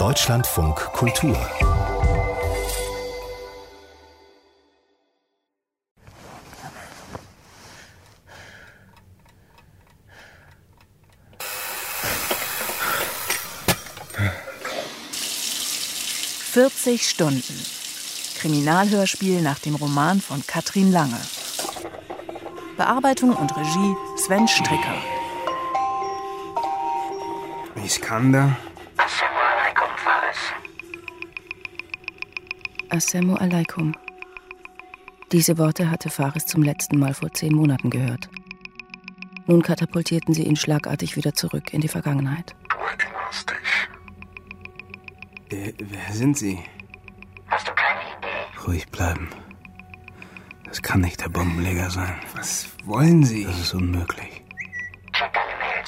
Deutschlandfunk Kultur. »40 Stunden«. Kriminalhörspiel nach dem Roman von Katrin Lange. Bearbeitung und Regie Sven Stricker. Iskander. Assalamu alaikum, Faris. Assalamu alaikum. Diese Worte hatte Faris zum letzten Mal vor 10 Monaten gehört. Nun katapultierten sie ihn schlagartig wieder zurück in die Vergangenheit. Du erinnerst dich. Wer sind Sie? Hast du keine Idee? Ruhig bleiben. Das kann nicht der Bombenleger sein. Was wollen Sie? Das ist unmöglich. Check deine Mails.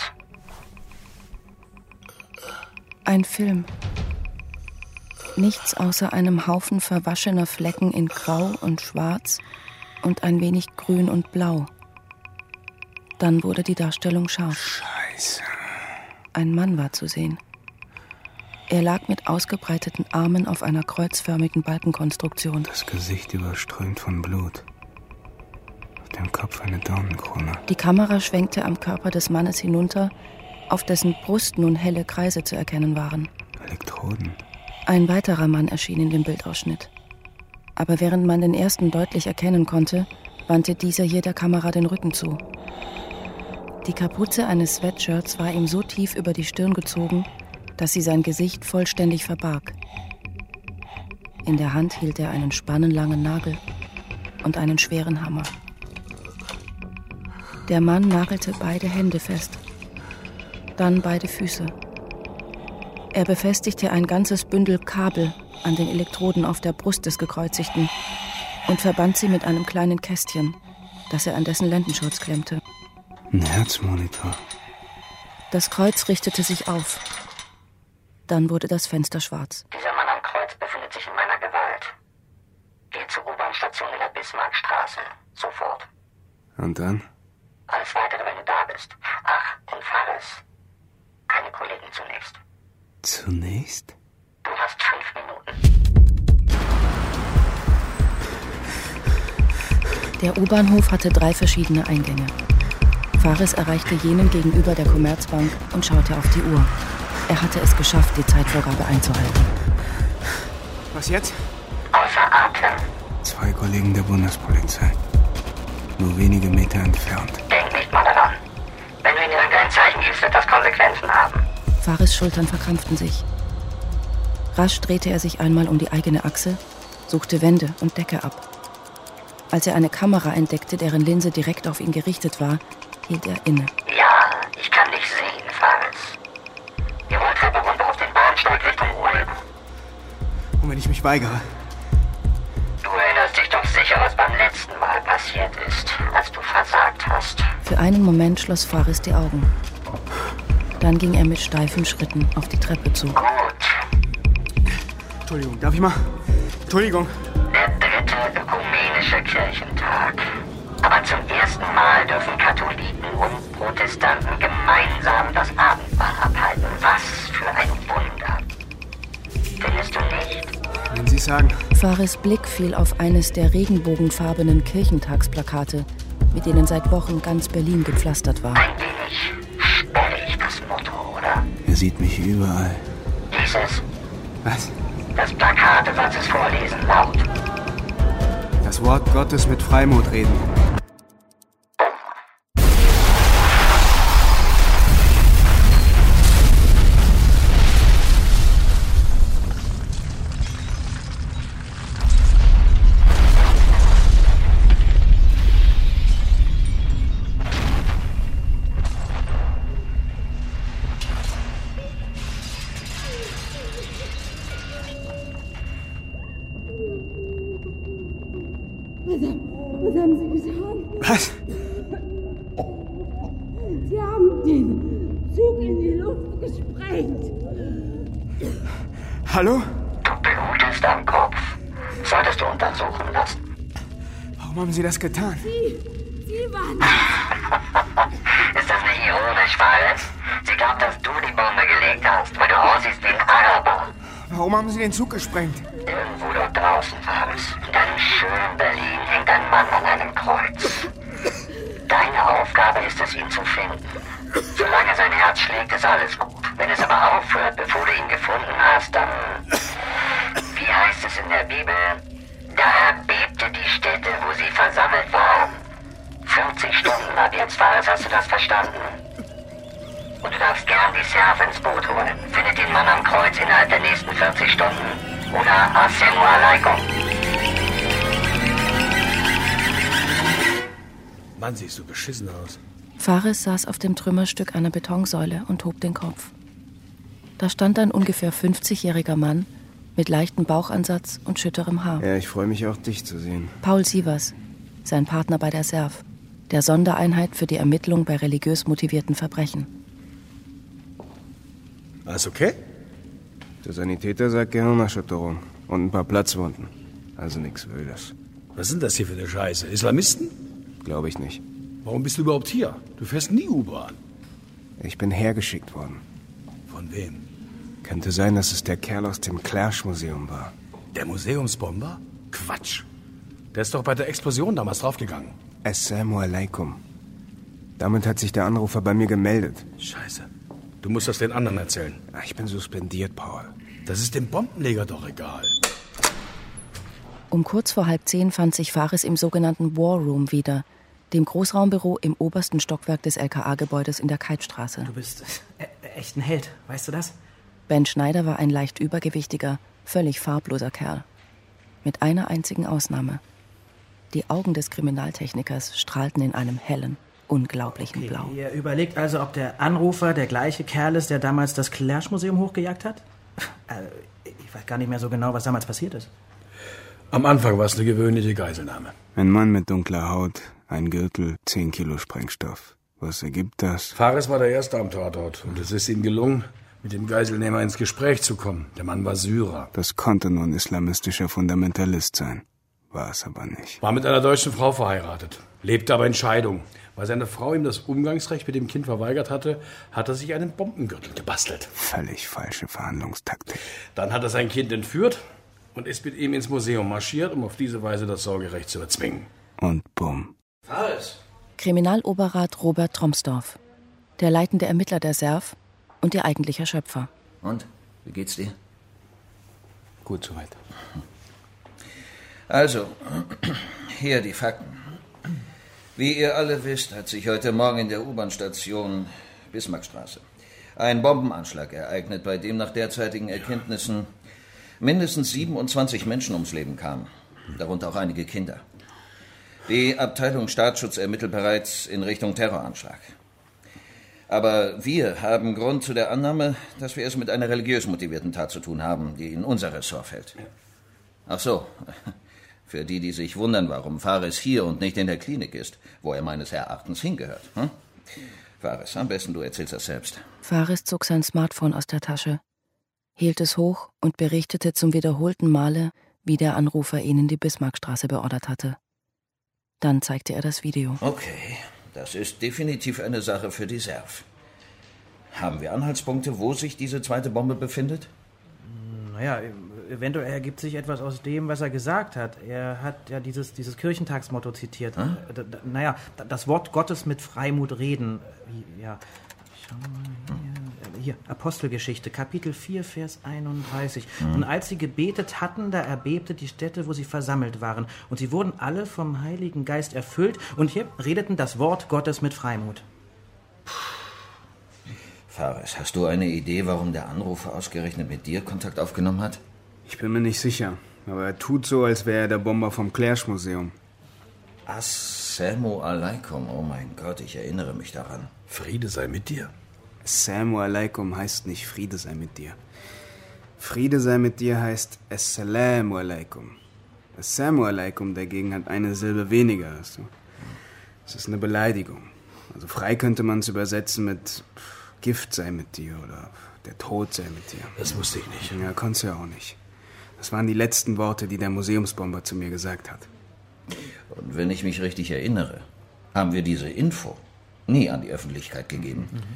Ein Film. Nichts außer einem Haufen verwaschener Flecken in Grau und Schwarz und ein wenig Grün und Blau. Dann wurde die Darstellung scharf. Scheiße. Ein Mann war zu sehen. Er lag mit ausgebreiteten Armen auf einer kreuzförmigen Balkenkonstruktion. Das Gesicht überströmt von Blut. Auf dem Kopf eine Dornenkrone. Die Kamera schwenkte am Körper des Mannes hinunter, auf dessen Brust nun helle Kreise zu erkennen waren. Elektroden. Ein weiterer Mann erschien in dem Bildausschnitt. Aber während man den ersten deutlich erkennen konnte, wandte dieser hier der Kamera den Rücken zu. Die Kapuze eines Sweatshirts war ihm so tief über die Stirn gezogen, dass sie sein Gesicht vollständig verbarg. In der Hand hielt er einen spannenlangen Nagel und einen schweren Hammer. Der Mann nagelte beide Hände fest, dann beide Füße. Er befestigte ein ganzes Bündel Kabel an den Elektroden auf der Brust des Gekreuzigten und verband sie mit einem kleinen Kästchen, das er an dessen Lendenschurz klemmte. Ein Herzmonitor. Das Kreuz richtete sich auf. Dann wurde das Fenster schwarz. Dieser Mann am Kreuz befindet sich in meiner Gewalt. Geh zur U-Bahn-Station in der Bismarckstraße. Sofort. Und dann? Alles Weitere, wenn du da bist. Ach, und Faris. Keine Kollegen zunächst. Zunächst? Du hast 5 Minuten. Der U-Bahnhof hatte 3 verschiedene Eingänge. Faris erreichte jenen gegenüber der Commerzbank und schaute auf die Uhr. Er hatte es geschafft, die Zeitvorgabe einzuhalten. Was jetzt? Außer Atem. 2 Kollegen der Bundespolizei. Nur wenige Meter entfernt. Denk nicht mal daran. Wenn du ihnen irgendein Zeichen gibst, wird das Konsequenzen haben. Faris' Schultern verkrampften sich. Rasch drehte er sich einmal um die eigene Achse, suchte Wände und Decke ab. Als er eine Kamera entdeckte, deren Linse direkt auf ihn gerichtet war, hielt er inne. Ja, ich kann dich sehen, Faris. Die Rolltreppe runter auf den Bahnsteig Richtung Ulm. Und wenn ich mich weigere? Du erinnerst dich doch sicher, was beim letzten Mal passiert ist, als du versagt hast. Für einen Moment schloss Faris die Augen. Dann ging er mit steifen Schritten auf die Treppe zu. Gut. Entschuldigung, darf ich mal? Entschuldigung. Der 3. ökumenische Kirchentag. Aber zum ersten Mal dürfen Katholiken und Protestanten gemeinsam das Abendmahl abhalten. Was für ein Wunder. Findest du nicht? Wenn Sie sagen. Faris' Blick fiel auf eines der regenbogenfarbenen Kirchentagsplakate, mit denen seit Wochen ganz Berlin gepflastert war. Ein wenig sperrig das Motto, oder? Er sieht mich überall. Dieses. Was? Das Plakat, du sollst es vorlesen, laut. Das Wort Gottes mit Freimut reden. Was haben Sie getan? Was? Sie haben den Zug in die Luft gesprengt. Hallo? Du blutest am Kopf. Solltest du untersuchen lassen. Warum haben Sie das getan? Sie waren... Ist das nicht ironisch, Faris? Sie glaubt, dass du die Bombe gelegt hast, weil du aussiehst wie ein Araber. Warum haben Sie den Zug gesprengt? Irgendwo dort draußen, Fares. In deinem schönen Berlin hängt ein Mann an einem Kreuz. Deine Aufgabe ist es, ihn zu finden. Solange sein Herz schlägt, ist alles gut. Wenn es aber aufhört, bevor du ihn gefunden hast, dann... Wie heißt es in der Bibel? Da erbebte die Stätte, wo sie versammelt waren. 40 Stunden ab jetzt, Fares, hast du das verstanden? Und du darfst gern die Serf ins Boot holen. Findet den Mann am Kreuz innerhalb der nächsten 40 Stunden. Oder Assalamu alaikum. Mann, siehst du beschissen aus. Fares saß auf dem Trümmerstück einer Betonsäule und hob den Kopf. Da stand ein ungefähr 50-jähriger Mann mit leichtem Bauchansatz und schütterem Haar. Ja, ich freue mich auch, dich zu sehen. Paul Sievers, sein Partner bei der SERF, der Sondereinheit für die Ermittlung bei religiös motivierten Verbrechen. Alles okay? Der Sanitäter sagt Gehirnerschütterung und ein paar Platzwunden. Also nichts Wildes. Was sind das hier für eine Scheiße? Islamisten? Glaube ich nicht. Warum bist du überhaupt hier? Du fährst nie U-Bahn. Ich bin hergeschickt worden. Von wem? Könnte sein, dass es der Kerl aus dem Clash-Museum war. Der Museumsbomber? Quatsch. Der ist doch bei der Explosion damals draufgegangen. Assalamu alaikum. Damit hat sich der Anrufer bei mir gemeldet. Scheiße. Du musst das den anderen erzählen. Ich bin suspendiert, Paul. Das ist dem Bombenleger doch egal. Um kurz vor 9:30 fand sich Fares im sogenannten War Room wieder, dem Großraumbüro im obersten Stockwerk des LKA-Gebäudes in der Keitstraße. Du bist echt ein Held, weißt du das? Ben Schneider war ein leicht übergewichtiger, völlig farbloser Kerl. Mit einer einzigen Ausnahme. Die Augen des Kriminaltechnikers strahlten in einem hellen, unglaublichen Blau. Ihr überlegt also, ob der Anrufer der gleiche Kerl ist, der damals das Clash-Museum hochgejagt hat? Ich weiß gar nicht mehr so genau, was damals passiert ist. Am Anfang war es eine gewöhnliche Geiselnahme. Ein Mann mit dunkler Haut, ein Gürtel, 10 Kilo Sprengstoff. Was ergibt das? Fares war der Erste am Tatort und es ist ihm gelungen, mit dem Geiselnehmer ins Gespräch zu kommen. Der Mann war Syrer. Das konnte nur ein islamistischer Fundamentalist sein. War es aber nicht. War mit einer deutschen Frau verheiratet, lebte aber in Scheidung. Weil seine Frau ihm das Umgangsrecht mit dem Kind verweigert hatte, hat er sich einen Bombengürtel gebastelt. Völlig falsche Verhandlungstaktik. Dann hat er sein Kind entführt und ist mit ihm ins Museum marschiert, um auf diese Weise das Sorgerecht zu erzwingen. Und bumm. Fares. Kriminaloberrat Robert Tromsdorf, der leitende Ermittler der SERF und ihr eigentlicher Schöpfer. Und? Wie geht's dir? Gut soweit. Also, hier die Fakten. Wie ihr alle wisst, hat sich heute Morgen in der U-Bahn-Station Bismarckstraße ein Bombenanschlag ereignet, bei dem nach derzeitigen Erkenntnissen mindestens 27 Menschen ums Leben kamen, darunter auch einige Kinder. Die Abteilung Staatsschutz ermittelt bereits in Richtung Terroranschlag. Aber wir haben Grund zu der Annahme, dass wir es mit einer religiös motivierten Tat zu tun haben, die in unser Ressort fällt. Ach so, für die sich wundern, warum Fares hier und nicht in der Klinik ist, wo er meines Erachtens hingehört. Fares, am besten du erzählst das selbst. Fares zog sein Smartphone aus der Tasche, hielt es hoch und berichtete zum wiederholten Male, wie der Anrufer ihn in die Bismarckstraße beordert hatte. Dann zeigte er das Video. Okay, das ist definitiv eine Sache für die SERF. Haben wir Anhaltspunkte, wo sich diese zweite Bombe befindet? Naja, eventuell ergibt sich etwas aus dem, was er gesagt hat. Er hat ja dieses Kirchentagsmotto zitiert. Naja, das Wort Gottes mit Freimut reden. Ja, schau mal hier, Apostelgeschichte, Kapitel 4, Vers 31. Und als sie gebetet hatten, da erbebte die Stätte, wo sie versammelt waren. Und sie wurden alle vom Heiligen Geist erfüllt und hier redeten das Wort Gottes mit Freimut. Fares, hast du eine Idee, warum der Anrufer ausgerechnet mit dir Kontakt aufgenommen hat? Ich bin mir nicht sicher, aber er tut so, als wäre er der Bomber vom Clash-Museum. Assalamu alaikum, oh mein Gott, ich erinnere mich daran. Friede sei mit dir. Assalamu alaikum heißt nicht Friede sei mit dir. Friede sei mit dir heißt Assalamu alaikum. Assalamu alaikum dagegen hat eine Silbe weniger, weißt du. Das ist eine Beleidigung. Also frei könnte man es übersetzen mit Gift sei mit dir oder der Tod sei mit dir. Das wusste ich nicht. Ja, konntest du ja auch nicht. Das waren die letzten Worte, die der Museumsbomber zu mir gesagt hat. Und wenn ich mich richtig erinnere, haben wir diese Info nie an die Öffentlichkeit gegeben.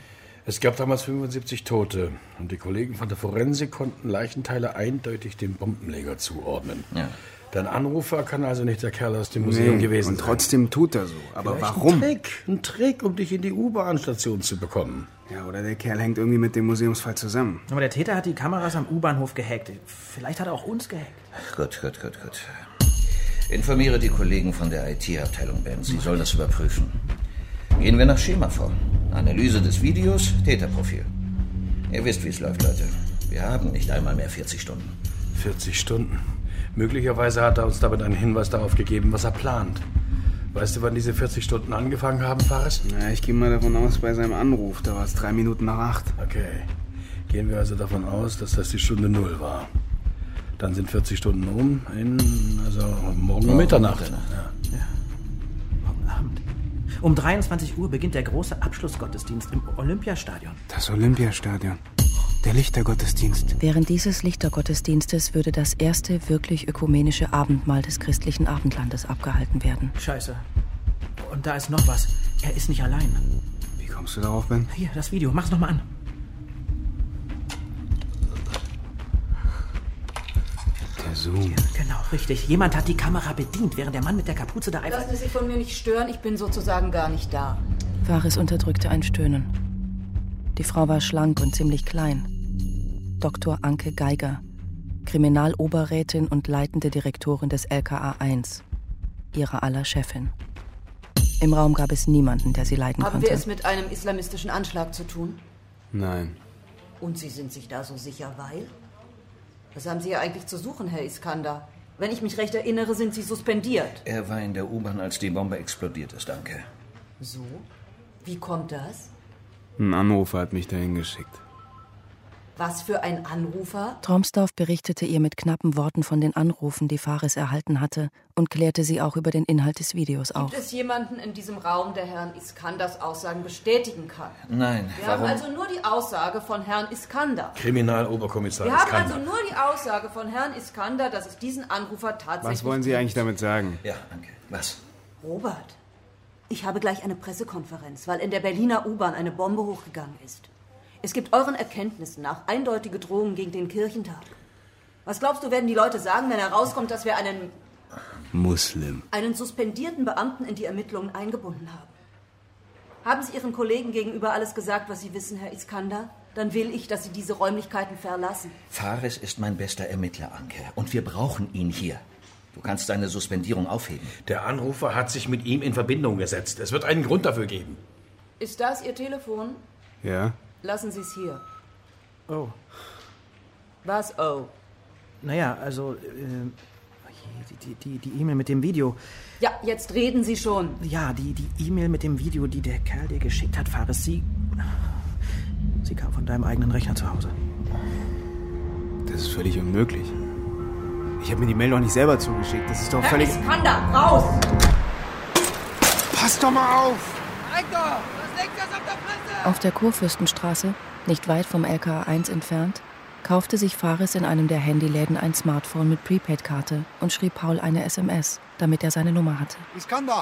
Es gab damals 75 Tote und die Kollegen von der Forensik konnten Leichenteile eindeutig dem Bombenleger zuordnen. Ja. Dein Anrufer kann also nicht der Kerl aus dem Museum gewesen sein. Und trotzdem tut er so. Aber Vielleicht warum? Ein Trick, um dich in die U-Bahn-Station zu bekommen. Ja, oder der Kerl hängt irgendwie mit dem Museumsfall zusammen. Aber der Täter hat die Kameras am U-Bahnhof gehackt. Vielleicht hat er auch uns gehackt. Gut. Informiere die Kollegen von der IT-Abteilung, Ben. Sie sollen das überprüfen. Gehen wir nach Schema vor. Analyse des Videos, Täterprofil. Ihr wisst, wie es läuft, Leute. Wir haben nicht einmal mehr 40 Stunden. 40 Stunden? Möglicherweise hat er uns damit einen Hinweis darauf gegeben, was er plant. Weißt du, wann diese 40 Stunden angefangen haben, Fares? Na, ich gehe mal davon aus, bei seinem Anruf. Da war es 3 Minuten nach 8. Okay. Gehen wir also davon aus, dass das die Stunde 0 war. Dann sind 40 Stunden morgen um Mitternacht. Ja. Morgen Abend. Um 23 Uhr beginnt der große Abschlussgottesdienst im Olympiastadion. Das Olympiastadion. Der Lichtergottesdienst. Während dieses Lichtergottesdienstes würde das erste wirklich ökumenische Abendmahl des christlichen Abendlandes abgehalten werden. Scheiße. Und da ist noch was. Er ist nicht allein. Wie kommst du darauf, Ben? Hier, das Video. Mach's noch mal an. Der Zoom. Genau, richtig. Jemand hat die Kamera bedient, während der Mann mit der Kapuze da einfach... Lassen Sie sich von mir nicht stören, ich bin sozusagen gar nicht da. Fares unterdrückte ein Stöhnen. Die Frau war schlank und ziemlich klein. Dr. Anke Geiger, Kriminaloberrätin und leitende Direktorin des LKA 1, ihrer aller Chefin. Im Raum gab es niemanden, der sie leiden konnte. Haben wir es mit einem islamistischen Anschlag zu tun? Nein. Und Sie sind sich da so sicher, weil? Was haben Sie hier eigentlich zu suchen, Herr Iskander? Wenn ich mich recht erinnere, sind Sie suspendiert. Er war in der U-Bahn, als die Bombe explodiert ist, danke. So? Wie kommt das? Ein Anrufer hat mich dahin geschickt. Was für ein Anrufer? Tromsdorf berichtete ihr mit knappen Worten von den Anrufen, die Fares erhalten hatte, und klärte sie auch über den Inhalt des Videos auf. Gibt es jemanden in diesem Raum, der Herrn Iskanders Aussagen bestätigen kann? Nein, Wir warum? haben also nur die Aussage von Herrn Iskander. Kriminaloberkommissar Wir haben Iskander. also nur die Aussage von Herrn Iskander, dass es diesen Anrufer tatsächlich Was wollen Sie gibt. eigentlich damit sagen? Ja, danke. Was? Robert, ich habe gleich eine Pressekonferenz, weil in der Berliner U-Bahn eine Bombe hochgegangen ist. Es gibt euren Erkenntnissen nach eindeutige Drohungen gegen den Kirchentag. Was glaubst du, werden die Leute sagen, wenn herauskommt, dass wir einen suspendierten Beamten in die Ermittlungen eingebunden haben? Haben Sie Ihren Kollegen gegenüber alles gesagt, was Sie wissen, Herr Iskander? Dann will ich, dass Sie diese Räumlichkeiten verlassen. Fares ist mein bester Ermittler, Anke. Und wir brauchen ihn hier. Du kannst seine Suspendierung aufheben. Der Anrufer hat sich mit ihm in Verbindung gesetzt. Es wird einen Grund dafür geben. Ist das Ihr Telefon? Ja? Lassen Sie es hier. Oh. Was, oh? Naja, also, die E-Mail mit dem Video. Ja, jetzt reden Sie schon. Ja, die E-Mail mit dem Video, die der Kerl dir geschickt hat, Fares, sie kam von deinem eigenen Rechner zu Hause. Das ist völlig unmöglich. Ich habe mir die Mail doch nicht selber zugeschickt. Das ist doch Herr völlig... Iskander, raus! Pass doch mal auf! Auf der Kurfürstenstraße, nicht weit vom LKA 1 entfernt, kaufte sich Fares in einem der Handyläden ein Smartphone mit Prepaid-Karte und schrieb Paul eine SMS, damit er seine Nummer hatte. Iskander!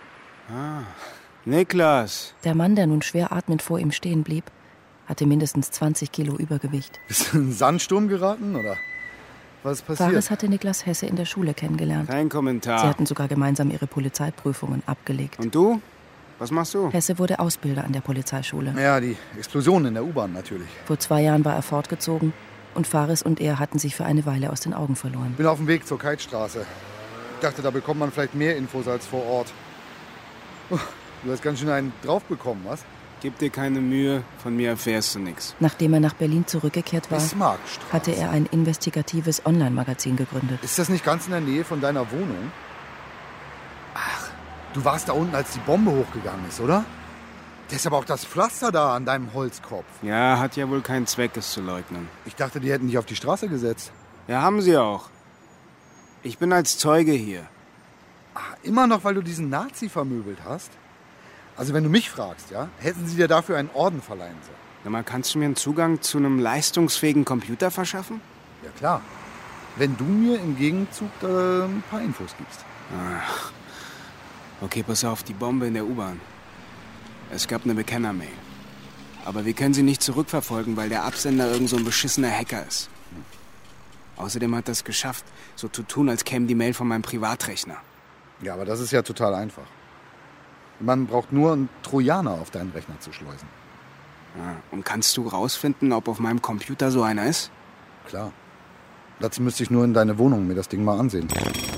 Niklas! Der Mann, der nun schwer atmend vor ihm stehen blieb, hatte mindestens 20 Kilo Übergewicht. Bist du in einen Sandsturm geraten, oder? Was ist passiert? Fares hatte Niklas Hesse in der Schule kennengelernt. Kein Kommentar. Sie hatten sogar gemeinsam ihre Polizeiprüfungen abgelegt. Und du? Was machst du? Hesse wurde Ausbilder an der Polizeischule. Ja, die Explosion in der U-Bahn natürlich. Vor 2 Jahren war er fortgezogen und Fares und er hatten sich für eine Weile aus den Augen verloren. Bin auf dem Weg zur Keitstraße. Ich dachte, da bekommt man vielleicht mehr Infos als vor Ort. Du hast ganz schön einen drauf bekommen, was? Gib dir keine Mühe, von mir erfährst du nichts. Nachdem er nach Berlin zurückgekehrt war, Bismarckstraße. hatte er ein investigatives Online-Magazin gegründet. Ist das nicht ganz in der Nähe von deiner Wohnung? Ach, du warst da unten, als die Bombe hochgegangen ist, oder? Da ist aber auch das Pflaster da an deinem Holzkopf. Ja, hat ja wohl keinen Zweck, es zu leugnen. Ich dachte, die hätten dich auf die Straße gesetzt. Ja, haben sie auch. Ich bin als Zeuge hier. Ach, immer noch, weil du diesen Nazi vermöbelt hast? Also wenn du mich fragst, ja, hätten sie dir dafür einen Orden verleihen sollen. Sag mal, kannst du mir einen Zugang zu einem leistungsfähigen Computer verschaffen? Ja klar. Wenn du mir im Gegenzug ein paar Infos gibst. Ach. Okay, pass auf, die Bombe in der U-Bahn. Es gab eine Bekennermail. Aber wir können sie nicht zurückverfolgen, weil der Absender irgend so ein beschissener Hacker ist. Außerdem hat er es geschafft, so zu tun, als käme die Mail von meinem Privatrechner. Ja, aber das ist ja total einfach. Man braucht nur einen Trojaner auf deinen Rechner zu schleusen. Ja, und kannst du rausfinden, ob auf meinem Computer so einer ist? Klar. Dazu müsste ich nur in deine Wohnung mir das Ding mal ansehen.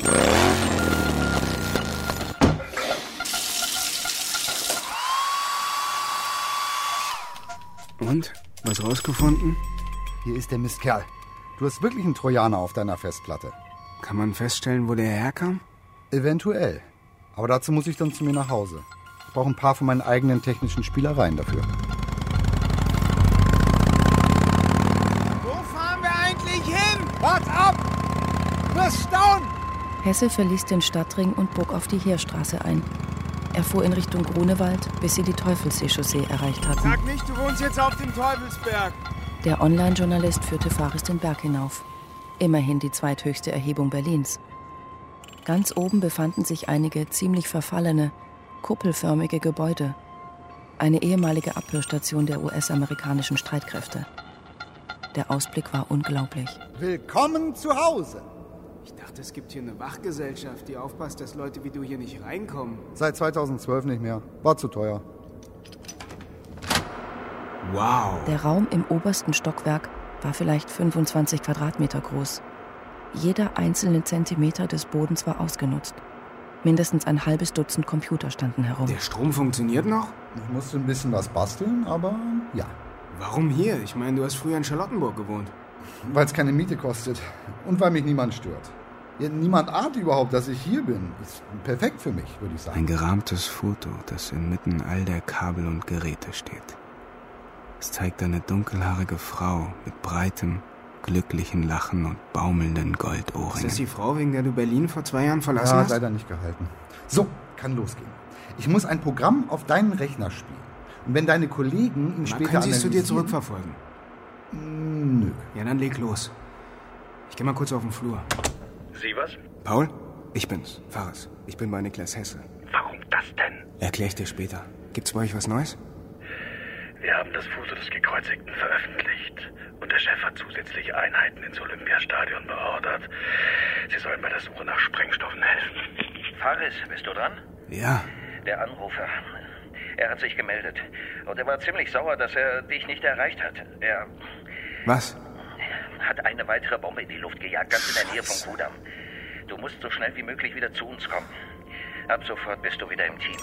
Und? Was rausgefunden? Hier ist der Mistkerl. Du hast wirklich einen Trojaner auf deiner Festplatte. Kann man feststellen, wo der herkam? Eventuell. Aber dazu muss ich dann zu mir nach Hause. Ich brauche ein paar von meinen eigenen technischen Spielereien dafür. Wo fahren wir eigentlich hin? Wart ab! Du wirst staunen! Hesse verließ den Stadtring und bog auf die Heerstraße ein. Er fuhr in Richtung Grunewald, bis sie die Teufelsseechaussee erreicht hatten. Sag nicht, du wohnst jetzt auf dem Teufelsberg. Der Online-Journalist führte Fares den Berg hinauf. Immerhin die zweithöchste Erhebung Berlins. Ganz oben befanden sich einige ziemlich verfallene, kuppelförmige Gebäude. Eine ehemalige Abhörstation der US-amerikanischen Streitkräfte. Der Ausblick war unglaublich. Willkommen zu Hause! Ich dachte, es gibt hier eine Wachgesellschaft, die aufpasst, dass Leute wie du hier nicht reinkommen. Seit 2012 nicht mehr. War zu teuer. Wow. Der Raum im obersten Stockwerk war vielleicht 25 Quadratmeter groß. Jeder einzelne Zentimeter des Bodens war ausgenutzt. Mindestens ein halbes Dutzend Computer standen herum. Der Strom funktioniert noch? Ich musste ein bisschen was basteln, aber ja. Warum hier? Ich meine, du hast früher in Charlottenburg gewohnt. Weil es keine Miete kostet und weil mich niemand stört. Ja, niemand ahnt überhaupt, dass ich hier bin. Ist perfekt für mich, würde ich sagen. Ein gerahmtes Foto, das inmitten all der Kabel und Geräte steht. Es zeigt eine dunkelhaarige Frau mit breitem, glücklichen Lachen und baumelnden Goldohrringen. Ist das die Frau, wegen der du Berlin vor 2 Jahren verlassen hast? Ja, leider nicht gehalten. So, kann losgehen. Ich muss ein Programm auf deinen Rechner spielen. Und wenn deine Kollegen ihn später können sie es zu dir zurückverfolgen? Nö. Ja, dann leg los. Ich geh mal kurz auf den Flur. Sie was? Paul? Ich bin's, Fares. Ich bin bei Niklas Hesse. Warum das denn? Erklär ich dir später. Gibt's bei euch was Neues? Wir haben das Foto des Gekreuzigten veröffentlicht. Und der Chef hat zusätzlich Einheiten ins Olympiastadion beordert. Sie sollen bei der Suche nach Sprengstoffen helfen. Fares, bist du dran? Ja. Der Anrufer. Er hat sich gemeldet. Und er war ziemlich sauer, dass er dich nicht erreicht hat. Er Was? hat eine weitere Bombe in die Luft gejagt, ganz in der Nähe von Kudamm. Du musst so schnell wie möglich wieder zu uns kommen. Ab sofort bist du wieder im Team.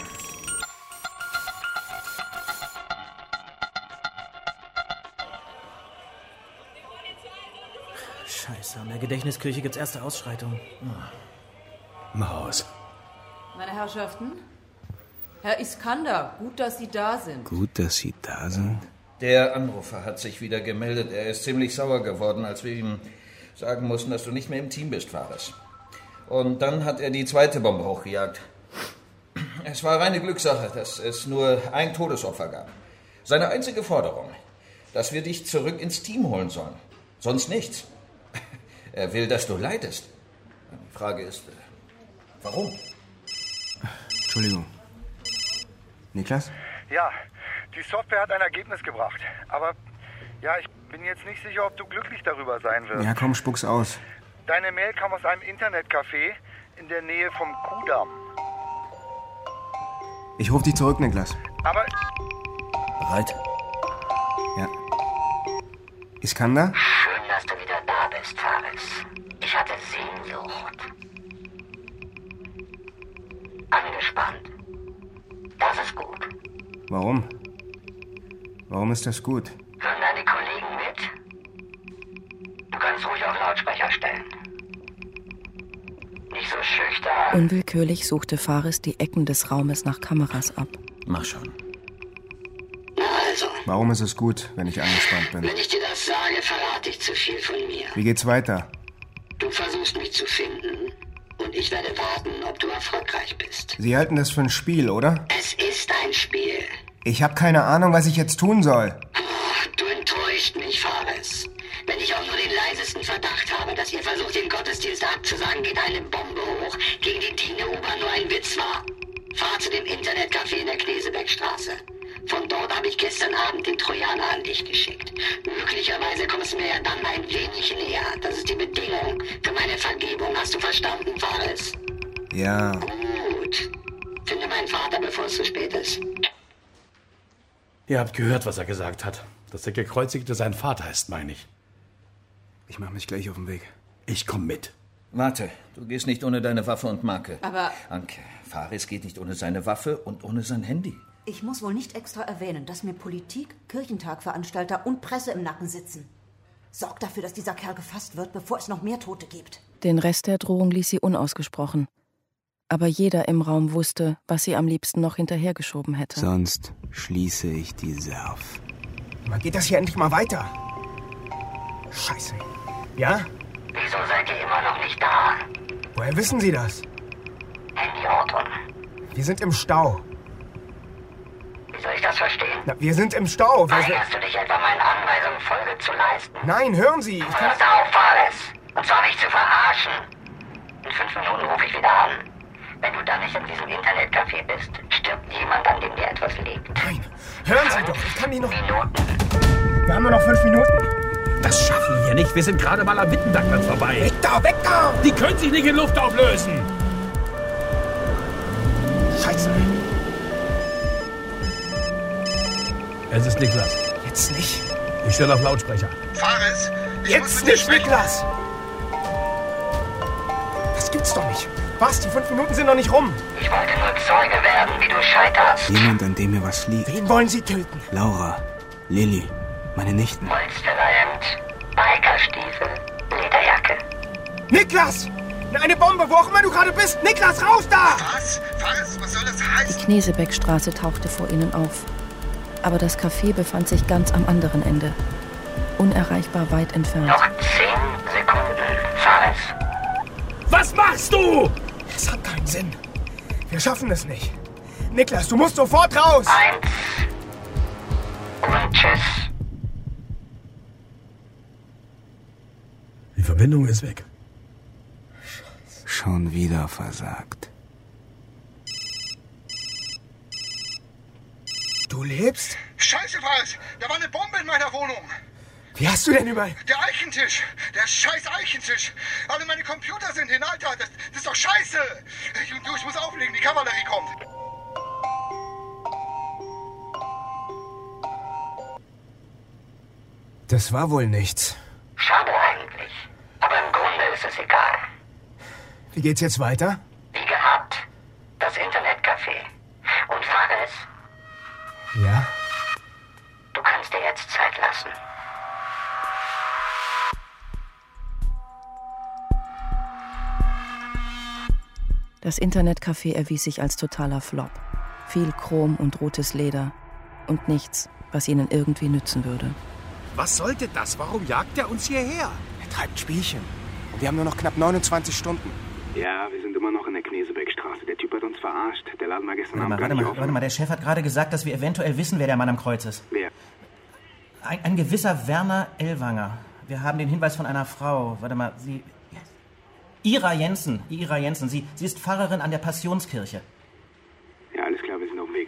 Scheiße, an der Gedächtniskirche gibt's erste Ausschreitungen. Mach aus. Meine Herrschaften, Herr Iskander, gut, dass Sie da sind. Gut, dass Sie da sind. Der Anrufer hat sich wieder gemeldet. Er ist ziemlich sauer geworden, als wir ihm sagen mussten, dass du nicht mehr im Team bist, Fares. Und dann hat er die zweite Bombe hochgejagt. Es war reine Glückssache, dass es nur ein Todesopfer gab. Seine einzige Forderung, dass wir dich zurück ins Team holen sollen. Sonst nichts. Er will, dass du leidest. Die Frage ist, warum? Entschuldigung. Niklas? Ja, die Software hat ein Ergebnis gebracht. Aber, ja, ich bin jetzt nicht sicher, ob du glücklich darüber sein wirst. Ja, komm, spuck's aus. Deine Mail kam aus einem Internetcafé in der Nähe vom Kudamm. Ich ruf dich zurück, Niklas. Aber... Bereit? Ja. Iskander? Schön, dass du wieder da bist, Fares. Ich hatte Sehnsucht. Angespannt. Das ist gut. Warum? Warum ist das gut? Hören deine Kollegen mit? Du kannst ruhig auf Lautsprecher stellen. Nicht so schüchtern. Unwillkürlich suchte Fares die Ecken des Raumes nach Kameras ab. Mach schon. Na also. Warum ist es gut, wenn ich angespannt bin? Wenn ich dir das sage, verrate ich zu viel von mir. Wie geht's weiter? Du versuchst mich zu finden und ich werde warten, ob du erfolgreich bist. Sie halten das für ein Spiel, oder? Es ist ein Spiel. Ich habe keine Ahnung, was ich jetzt tun soll. Oh, du enttäuscht mich, Fares. Wenn ich auch nur den leisesten Verdacht habe, dass ihr versucht, den Gottesdienst abzusagen, geht eine Bombe hoch, gegen die Diene U-Bahn nur ein Witz war. Fahr zu dem Internetcafé in der Knesebeckstraße. Von Von dort habe ich gestern Abend den Trojaner an dich geschickt. Möglicherweise kommst du mir ja dann ein wenig näher. Das ist die Bedingung für meine Vergebung. Hast du verstanden, Fares? Ja. Gut. Finde meinen Vater, bevor es zu spät ist. Ihr habt gehört, was er gesagt hat. Dass der Gekreuzigte sein Vater ist, meine ich. Ich mache mich gleich auf den Weg. Ich komm mit. Warte, du gehst nicht ohne deine Waffe und Marke. Aber... Anke, Fares geht nicht ohne seine Waffe und ohne sein Handy. Ich muss wohl nicht extra erwähnen, dass mir Politik, Kirchentagveranstalter und Presse im Nacken sitzen. Sorgt dafür, dass dieser Kerl gefasst wird, bevor es noch mehr Tote gibt. Den Rest der Drohung ließ sie unausgesprochen. Aber jeder im Raum wusste, was sie am liebsten noch hinterhergeschoben hätte. Sonst schließe ich die Serv. Man geht das hier endlich mal weiter. Scheiße. Ja? Wieso seid ihr immer noch nicht da? Woher wissen Sie das? Handyortung. Wir sind im Stau. Wie soll ich das verstehen? Na, wir sind im Stau. Weigerst du dich etwa meinen Anweisungen Folge zu leisten? Nein, hören Sie. Pass auf, Fares. Und zwar nicht zu verarschen. In 5 Minuten rufe ich wieder an. Wenn du dann nicht in diesem Internetcafé bist, stirbt jemand, an dem dir etwas liegt. Nein, hören Sie doch. Ich kann die noch... Minuten. Wir haben nur noch 5 Minuten. Das schaffen wir nicht. Wir sind gerade mal am Wittendackland vorbei. Weg da, weg da! Die können sich nicht in Luft auflösen. Scheiße. Es ist Niklas. Jetzt nicht. Ich stelle auf Lautsprecher. Fares! Jetzt nicht, Niklas! Das gibt's doch nicht. Was? Die 5 Minuten sind noch nicht rum. Ich wollte nur Zeuge werden, wie du scheiterst. Jemand, an dem mir was liegt. Wen wollen Sie töten? Laura, Lilly, meine Nichten. Polsterhemd, Bikerstiefel, Lederjacke. Niklas! Eine Bombe, wo auch immer du gerade bist! Niklas, raus da! Was? Fares, was soll das heißen? Die Knesebeckstraße tauchte vor ihnen auf. Aber das Café befand sich ganz am anderen Ende. Unerreichbar weit entfernt. Noch 10 Sekunden, Fares. Was machst du? Es hat keinen Sinn. Wir schaffen es nicht. Niklas, du musst sofort raus! 1. Und tschüss. Die Verbindung ist weg. Schon wieder versagt. Du lebst? Scheiße, Fares! Da war eine Bombe in meiner Wohnung! Wie hast du denn über... Der Eichentisch! Der scheiß Eichentisch! Alle meine Computer sind hin, Alter! Das ist doch scheiße! Ich muss auflegen, die Kavallerie kommt! Das war wohl nichts. Schade eigentlich. Aber im Grunde ist es egal. Wie geht's jetzt weiter? Wie gehabt. Das Internetcafé. Und Fares, Ja? du kannst dir jetzt Zeit lassen. Das Internetcafé erwies sich als totaler Flop. Viel Chrom und rotes Leder. Und nichts, was ihnen irgendwie nützen würde. Was sollte das? Warum jagt er uns hierher? Er treibt Spielchen. Und wir haben nur noch knapp 29 Stunden. Ja, wir sind immer noch in der Knesebeckstraße. Der Typ hat uns verarscht. Der Laden war gestern Abend Warte mal, der Chef hat gerade gesagt, dass wir eventuell wissen, wer der Mann am Kreuz ist. Wer? Ein gewisser Werner Ellwanger. Wir haben den Hinweis von einer Frau. Warte mal, sie... Ira Jensen. Sie ist Pfarrerin an der Passionskirche. Ja, alles klar, wir sind auf dem Weg.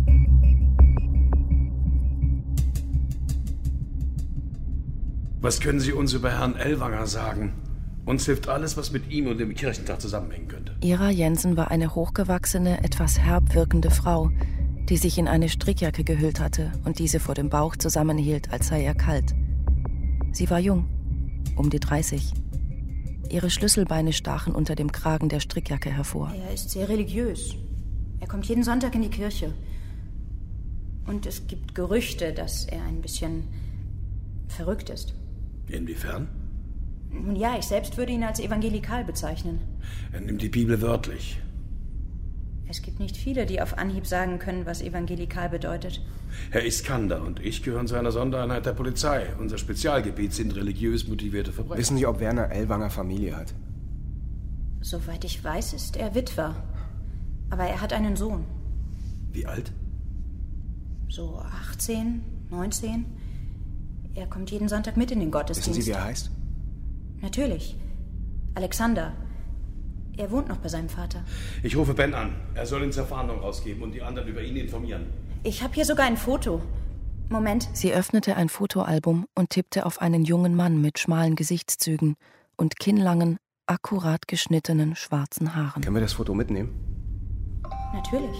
Was können Sie uns über Herrn Ellwanger sagen? Uns hilft alles, was mit ihm und dem Kirchentag zusammenhängen könnte. Ira Jensen war eine hochgewachsene, etwas herb wirkende Frau, die sich in eine Strickjacke gehüllt hatte und diese vor dem Bauch zusammenhielt, als sei ihr kalt. Sie war jung, um die 30. Ihre Schlüsselbeine stachen unter dem Kragen der Strickjacke hervor. Er ist sehr religiös. Er kommt jeden Sonntag in die Kirche. Und es gibt Gerüchte, dass er ein bisschen verrückt ist. Inwiefern? Nun ja, ich selbst würde ihn als evangelikal bezeichnen. Er nimmt die Bibel wörtlich. Es gibt nicht viele, die auf Anhieb sagen können, was evangelikal bedeutet. Herr Iskander und ich gehören zu einer Sondereinheit der Polizei. Unser Spezialgebiet sind religiös motivierte Verbrecher. Wissen Sie, ob Werner Ellwanger Familie hat? Soweit ich weiß, ist er Witwer. Aber er hat einen Sohn. Wie alt? So 18, 19. Er kommt jeden Sonntag mit in den Gottesdienst. Wissen Sie, wie er heißt? Natürlich. Alexander. Er wohnt noch bei seinem Vater. Ich rufe Ben an. Er soll ihn zur Fahndung rausgeben und die anderen über ihn informieren. Ich habe hier sogar ein Foto. Moment. Sie öffnete ein Fotoalbum und tippte auf einen jungen Mann mit schmalen Gesichtszügen und kinnlangen, akkurat geschnittenen schwarzen Haaren. Können wir das Foto mitnehmen? Natürlich.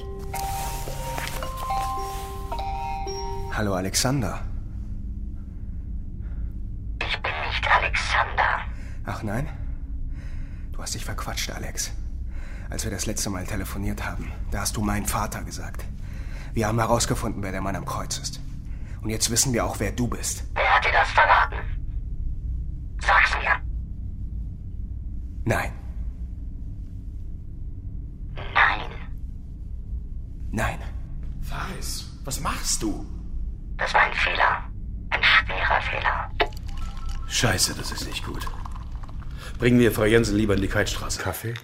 Hallo, Alexander. Ich bin nicht Alexander. Ach nein? Du hast dich verquatscht, Alex. Als wir das letzte Mal telefoniert haben, da hast du mein Vater gesagt. Wir haben herausgefunden, wer der Mann am Kreuz ist. Und jetzt wissen wir auch, wer du bist. Wer hat dir das verraten? Sag's mir. Nein. Nein. Nein. Faris, was machst du? Das war ein Fehler. Ein schwerer Fehler. Scheiße, das ist nicht gut. Bringen wir Frau Jensen lieber in die Keitstraße. Kaffee?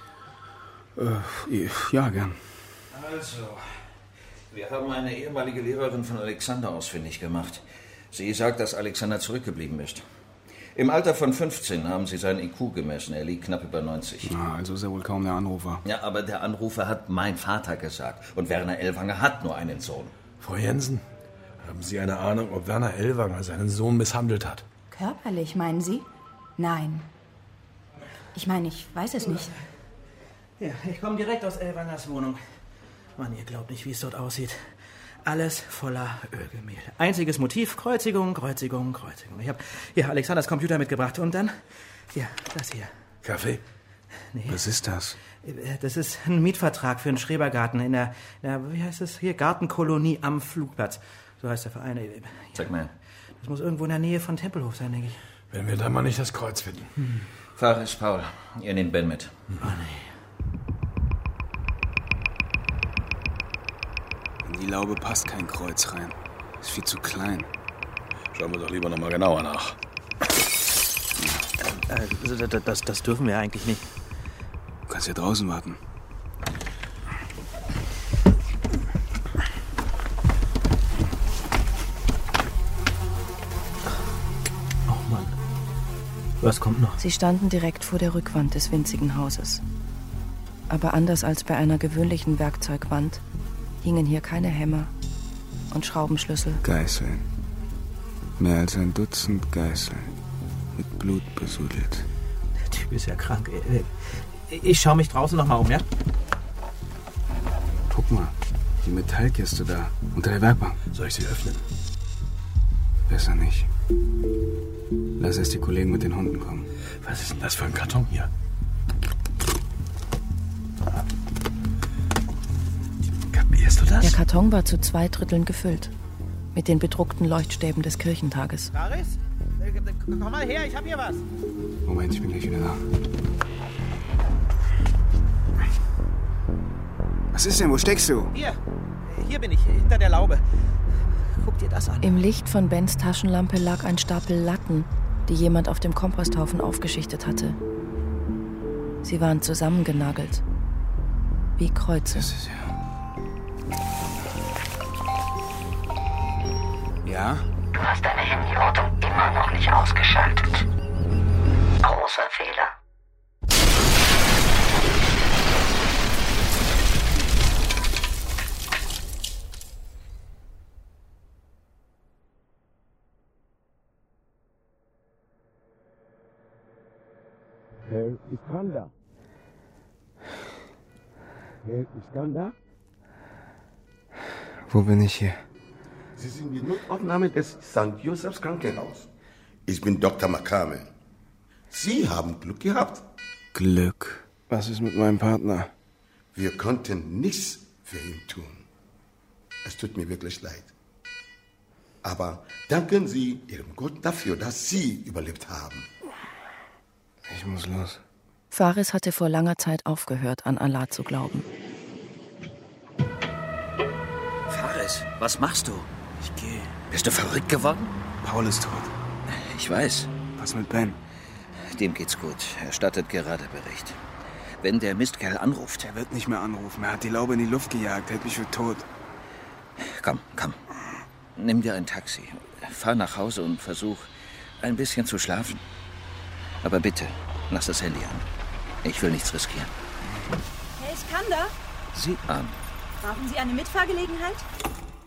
Ja, gern. Also, wir haben eine ehemalige Lehrerin von Alexander ausfindig gemacht. Sie sagt, dass Alexander zurückgeblieben ist. Im Alter von 15 haben sie seinen IQ gemessen. Er liegt knapp über 90. Na, also ist er wohl kaum der Anrufer. Ja, aber der Anrufer hat mein Vater gesagt. Und Werner Ellwanger hat nur einen Sohn. Frau Jensen, haben Sie eine Ahnung, ob Werner Ellwanger seinen Sohn misshandelt hat? Körperlich, meinen Sie? Nein. Ich meine, ich weiß es nicht. Ja, ich komme direkt aus Ellwangers Wohnung. Mann, ihr glaubt nicht, wie es dort aussieht. Alles voller Ölgemälde. Einziges Motiv, Kreuzigung, Kreuzigung, Kreuzigung. Ich habe hier Alexanders Computer mitgebracht und dann, hier, das hier. Kaffee? Nee. Was ist das? Das ist ein Mietvertrag für einen Schrebergarten in der, wie heißt es hier, Gartenkolonie am Flugplatz. So heißt der Verein. Sag mal. Das muss irgendwo in der Nähe von Tempelhof sein, denke ich. Wenn wir da mal nicht das Kreuz finden. Faris, Paul, ihr nehmt Ben mit. Oh, nee. In die Laube passt kein Kreuz rein. Ist viel zu klein. Schauen wir doch lieber noch mal genauer nach. Das dürfen wir eigentlich nicht. Du kannst ja draußen warten. Oh Mann. Was kommt noch? Sie standen direkt vor der Rückwand des winzigen Hauses. Aber anders als bei einer gewöhnlichen Werkzeugwand hingen hier keine Hämmer und Schraubenschlüssel. Geißeln. Mehr als ein Dutzend Geißeln. Mit Blut besudelt. Der Typ ist ja krank. Ich schaue mich draußen noch mal um, ja? Guck mal, die Metallkiste da, unter der Werkbank. Soll ich sie öffnen? Besser nicht. Lass erst die Kollegen mit den Hunden kommen. Was ist denn das für ein Karton hier? Kapierst du das? Der Karton war zu 2/3 gefüllt. Mit den bedruckten Leuchtstäben des Kirchentages. Faris? Komm mal her, ich hab hier was. Moment, ich bin gleich wieder da. Was ist denn? Wo steckst du? Hier bin ich, hinter der Laube. Guck dir das an. Im Licht von Bens Taschenlampe lag ein Stapel Latten, die jemand auf dem Komposthaufen aufgeschichtet hatte. Sie waren zusammengenagelt. Wie Kreuze. Das ist ja. Du hast deine Handyortung immer noch nicht ausgeschaltet. Großer Fehler. Herr Iskander. Herr Iskander? Wo bin ich hier? Sie sind die Notaufnahme des St. Josephs Krankenhaus. Ich bin Dr. Makame. Sie haben Glück gehabt. Glück? Was ist mit meinem Partner? Wir konnten nichts für ihn tun. Es tut mir wirklich leid. Aber danken Sie Ihrem Gott dafür, dass Sie überlebt haben. Ich muss los. Faris hatte vor langer Zeit aufgehört, an Allah zu glauben. Faris, was machst du? Ich gehe. Bist du verrückt geworden? Paul ist tot. Ich weiß. Was mit Ben? Dem geht's gut. Er stattet gerade Bericht. Wenn der Mistkerl anruft... Er wird nicht mehr anrufen. Er hat die Laube in die Luft gejagt, hält mich für tot. Komm. Nimm dir ein Taxi. Fahr nach Hause und versuch, ein bisschen zu schlafen. Aber bitte, lass das Handy an. Ich will nichts riskieren. Herr Iskander? Sieh an. Brauchen Sie eine Mitfahrgelegenheit?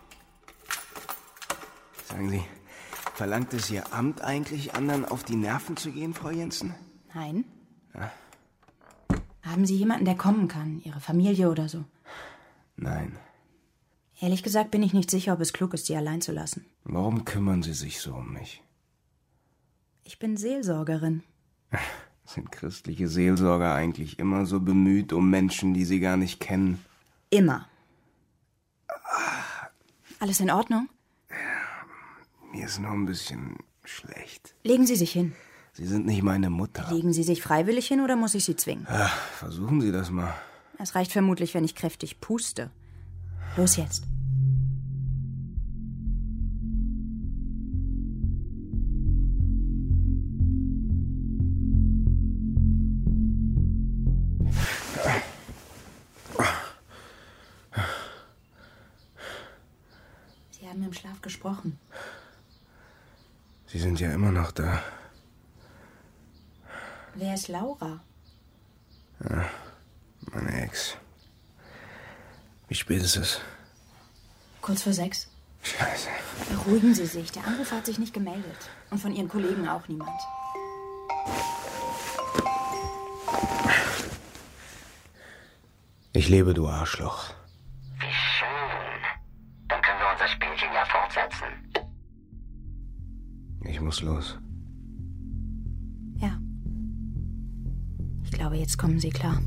Sagen Sie, verlangt es Ihr Amt eigentlich, anderen auf die Nerven zu gehen, Frau Jensen? Nein. Ja. Haben Sie jemanden, der kommen kann? Ihre Familie oder so? Nein. Ehrlich gesagt bin ich nicht sicher, ob es klug ist, Sie allein zu lassen. Warum kümmern Sie sich so um mich? Ich bin Seelsorgerin. Sind christliche Seelsorger eigentlich immer so bemüht um Menschen, die sie gar nicht kennen? Immer. Alles in Ordnung? Mir ist nur ein bisschen schlecht. Legen Sie sich hin. Sie sind nicht meine Mutter. Legen Sie sich freiwillig hin oder muss ich Sie zwingen? Ach, versuchen Sie das mal. Es reicht vermutlich, wenn ich kräftig puste. Los jetzt. Sie haben im Schlaf gesprochen. Sie sind ja immer noch da. Wer ist Laura? Ja, meine Ex. Wie spät ist es? Kurz vor 6. Scheiße. Beruhigen Sie sich. Der Anrufer hat sich nicht gemeldet. Und von Ihren Kollegen auch niemand. Ich lebe, du Arschloch. Wie schön. Dann können wir unser Spielchen ja fortsetzen. Ich muss los. Ja. Ich glaube, jetzt kommen Sie klar.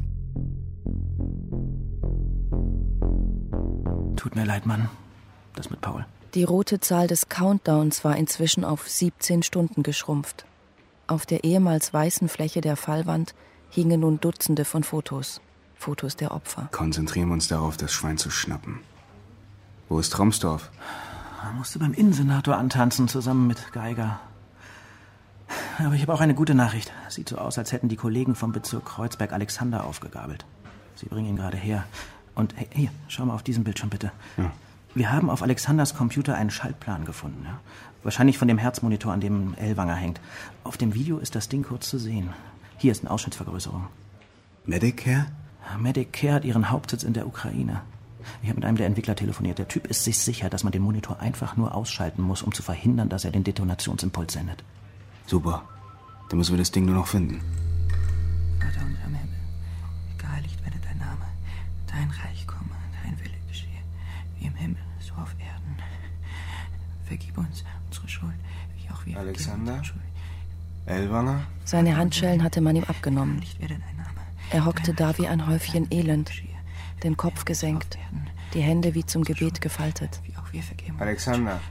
Tut mir leid, Mann. Das mit Paul. Die rote Zahl des Countdowns war inzwischen auf 17 Stunden geschrumpft. Auf der ehemals weißen Fläche der Fallwand hingen nun Dutzende von Fotos. Fotos der Opfer. Konzentrieren wir uns darauf, das Schwein zu schnappen. Wo ist Tromsdorf? Er musste beim Innensenator antanzen, zusammen mit Geiger. Aber ich habe auch eine gute Nachricht. Sieht so aus, als hätten die Kollegen vom Bezirk Kreuzberg Alexander aufgegabelt. Sie bringen ihn gerade her. Und hey, hier, schau mal auf diesen Bildschirm bitte. Ja. Wir haben auf Alexanders Computer einen Schaltplan gefunden. Ja? Wahrscheinlich von dem Herzmonitor, an dem Ellwanger hängt. Auf dem Video ist das Ding kurz zu sehen. Hier ist eine Ausschnittsvergrößerung. Medicare? Medicare hat ihren Hauptsitz in der Ukraine. Ich habe mit einem der Entwickler telefoniert. Der Typ ist sich sicher, dass man den Monitor einfach nur ausschalten muss, um zu verhindern, dass er den Detonationsimpuls sendet. Super. Dann müssen wir das Ding nur noch finden. Vater unser im Himmel, geheiligt werde dein Name. Dein Reich komme, dein Wille geschehe. Wie im Himmel, so auf Erden. Vergib uns unsere Schuld, wie auch wir Alexander? Ellwanger? Seine Handschellen hatte man ihm abgenommen. Er hockte da wie ein Häufchen Elend, den Kopf gesenkt, die Hände wie zum Gebet gefaltet. Alexander.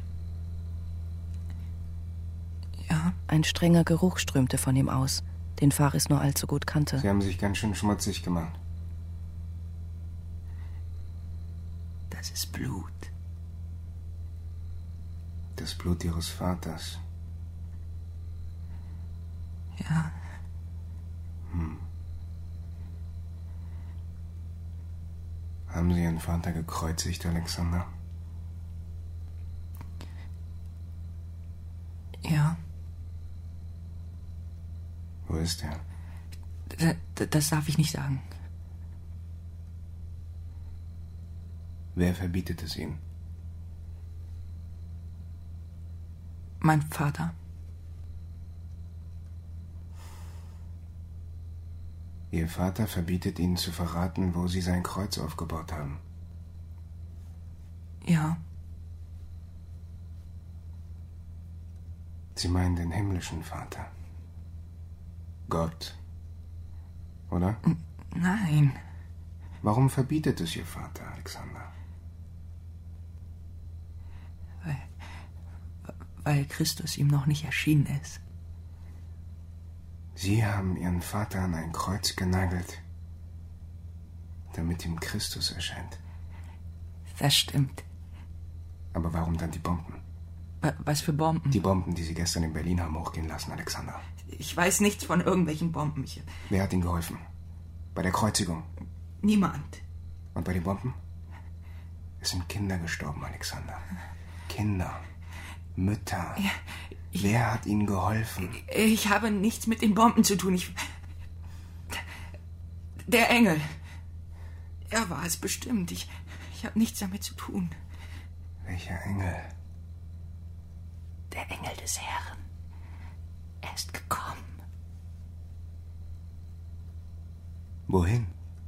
Ja? Ein strenger Geruch strömte von ihm aus, den Faris nur allzu gut kannte. Sie haben sich ganz schön schmutzig gemacht. Das ist Blut. Das Blut Ihres Vaters. Ja. Haben Sie Ihren Vater gekreuzigt, Alexander? Ja. Wo ist er? Das darf ich nicht sagen. Wer verbietet es Ihnen? Mein Vater. Ihr Vater verbietet Ihnen zu verraten, wo Sie sein Kreuz aufgebaut haben. Ja. Sie meinen den himmlischen Vater. Gott. Oder? Nein. Warum verbietet es Ihr Vater, Alexander? Weil Christus ihm noch nicht erschienen ist. Sie haben Ihren Vater an ein Kreuz genagelt, damit ihm Christus erscheint. Das stimmt. Aber warum dann die Bomben? Was für Bomben? Die Bomben, die Sie gestern in Berlin haben hochgehen lassen, Alexander. Ich weiß nichts von irgendwelchen Bomben. Wer hat Ihnen geholfen? Bei der Kreuzigung? Niemand. Und bei den Bomben? Es sind Kinder gestorben, Alexander. Kinder. Mütter. Ja, Wer hat Ihnen geholfen? Ich habe nichts mit den Bomben zu tun. Der Engel. Er war es bestimmt. Ich habe nichts damit zu tun. Welcher Engel? Der Engel des Herrn. Er ist gekommen. Wohin?